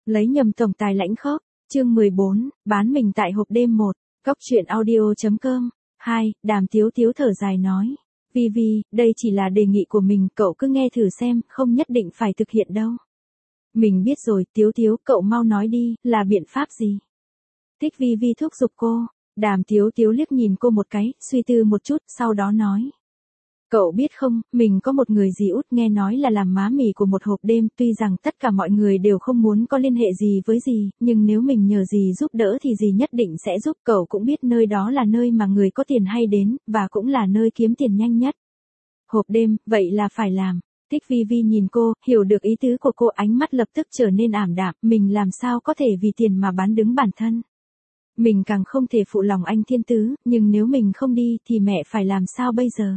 Lấy nhầm tổng tài lãnh khốc. Chương 14, bán mình tại hộp đêm 1. Góc truyện audio.com. 2. Đàm Tiếu Tiếu thở dài nói. Vi, đây chỉ là đề nghị của mình, cậu cứ nghe thử xem, không nhất định phải thực hiện đâu. Mình biết rồi, Tiếu, cậu mau nói đi, là biện pháp gì? Thích Vi thúc giục cô. Đàm Tiếu liếc nhìn cô một cái, suy tư một chút, sau đó nói. Cậu biết không, mình có một người dì út nghe nói là làm má mì của một hộp đêm, tuy rằng tất cả mọi người đều không muốn có liên hệ gì với dì, nhưng nếu mình nhờ dì giúp đỡ thì dì nhất định sẽ giúp. Cậu cũng biết nơi đó là nơi mà người có tiền hay đến, và cũng là nơi kiếm tiền nhanh nhất. Hộp đêm, vậy là phải làm. Thích Vi nhìn cô, hiểu được ý tứ của cô, ánh mắt lập tức trở nên ảm đạm, mình làm sao có thể vì tiền mà bán đứng bản thân. Mình càng không thể phụ lòng anh Thiên Tứ, nhưng nếu mình không đi thì mẹ phải làm sao bây giờ?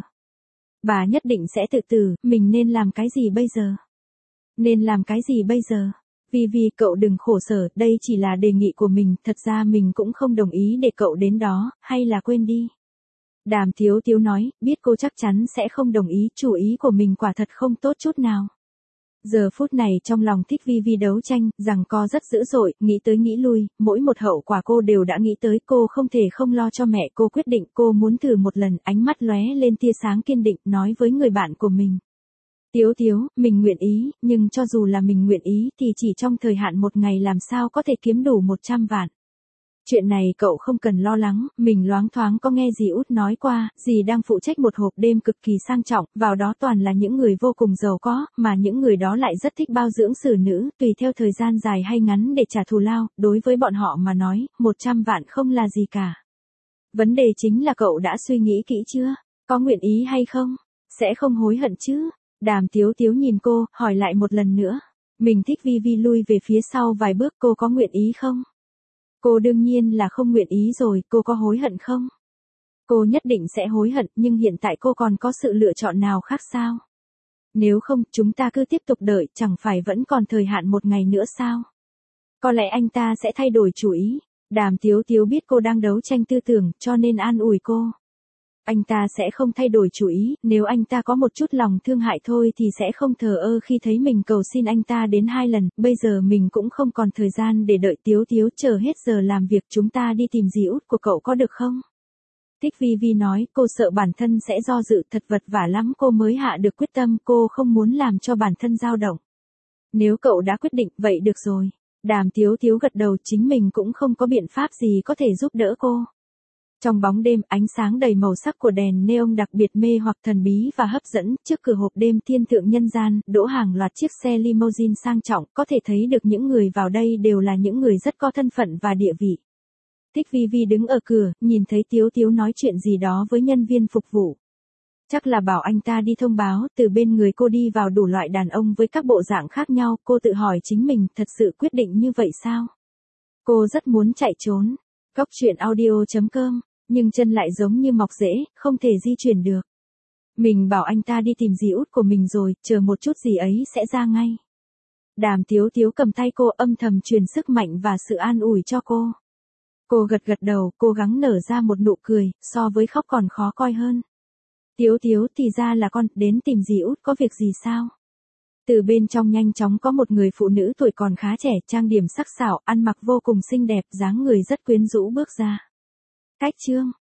Bà nhất định sẽ tự tử, mình nên làm cái gì bây giờ? Nên làm cái gì bây giờ? Vi, cậu đừng khổ sở, đây chỉ là đề nghị của mình, thật ra mình cũng không đồng ý để cậu đến đó, hay là quên đi. Đàm Tiếu nói, biết cô chắc chắn sẽ không đồng ý, chủ ý của mình quả thật không tốt chút nào. Giờ phút này trong lòng Thích Vi đấu tranh, rằng co rất dữ dội, nghĩ tới nghĩ lui, mỗi một hậu quả cô đều đã nghĩ tới, cô không thể không lo cho mẹ, cô quyết định cô muốn thử một lần, ánh mắt lóe lên tia sáng kiên định, nói với người bạn của mình. Tiếu, mình nguyện ý, nhưng cho dù là mình nguyện ý thì chỉ trong thời hạn một ngày làm sao có thể kiếm đủ 100 vạn. Chuyện này cậu không cần lo lắng, mình loáng thoáng có nghe dì út nói qua, dì đang phụ trách một hộp đêm cực kỳ sang trọng, vào đó toàn là những người vô cùng giàu có, mà những người đó lại rất thích bao dưỡng xử nữ, tùy theo thời gian dài hay ngắn để trả thù lao, đối với bọn họ mà nói, 100 vạn không là gì cả. Vấn đề chính là cậu đã suy nghĩ kỹ chưa? Có nguyện ý hay không? Sẽ không hối hận chứ? Đàm Tiếu nhìn cô, hỏi lại một lần nữa. Mình Thích Vi lui về phía sau vài bước, cô có nguyện ý không? Cô đương nhiên là không nguyện ý rồi, cô có hối hận không? Cô nhất định sẽ hối hận, nhưng hiện tại cô còn có sự lựa chọn nào khác sao? Nếu không, chúng ta cứ tiếp tục đợi, chẳng phải vẫn còn thời hạn một ngày nữa sao? Có lẽ anh ta sẽ thay đổi chủ ý. Đàm Tiếu biết cô đang đấu tranh tư tưởng, cho nên an ủi cô. Anh ta sẽ không thay đổi chủ ý, nếu anh ta có một chút lòng thương hại thôi thì sẽ không thờ ơ khi thấy mình cầu xin anh ta đến 2 lần, bây giờ mình cũng không còn thời gian để đợi. Tiếu, chờ hết giờ làm việc chúng ta đi tìm dì út của cậu có được không? Thích Vi nói, cô sợ bản thân sẽ do dự, thật vật vả lắm cô mới hạ được quyết tâm, cô không muốn làm cho bản thân dao động. Nếu cậu đã quyết định, vậy được rồi. Đàm Tiếu gật đầu, chính mình cũng không có biện pháp gì có thể giúp đỡ cô. Trong bóng đêm, ánh sáng đầy màu sắc của đèn neon đặc biệt mê hoặc thần bí và hấp dẫn, trước cửa hộp đêm thiên thượng nhân gian, đỗ hàng loạt chiếc xe limousine sang trọng, có thể thấy được những người vào đây đều là những người rất có thân phận và địa vị. Thích Vi đứng ở cửa, nhìn thấy Tiếu nói chuyện gì đó với nhân viên phục vụ. Chắc là bảo anh ta đi thông báo, từ bên người cô đi vào đủ loại đàn ông với các bộ dạng khác nhau, cô tự hỏi chính mình, thật sự quyết định như vậy sao? Cô rất muốn chạy trốn. Góc truyện audio.com. Nhưng chân lại giống như mọc rễ, không thể di chuyển được. Mình bảo anh ta đi tìm dì út của mình rồi, chờ một chút dì ấy sẽ ra ngay. Đàm Tiếu cầm tay cô, âm thầm truyền sức mạnh và sự an ủi cho cô. Cô gật đầu, cố gắng nở ra một nụ cười, so với khóc còn khó coi hơn. Tiếu thì ra là con, đến tìm dì út có việc gì sao? Từ bên trong nhanh chóng có một người phụ nữ tuổi còn khá trẻ, trang điểm sắc sảo, ăn mặc vô cùng xinh đẹp, dáng người rất quyến rũ bước ra. Cách chương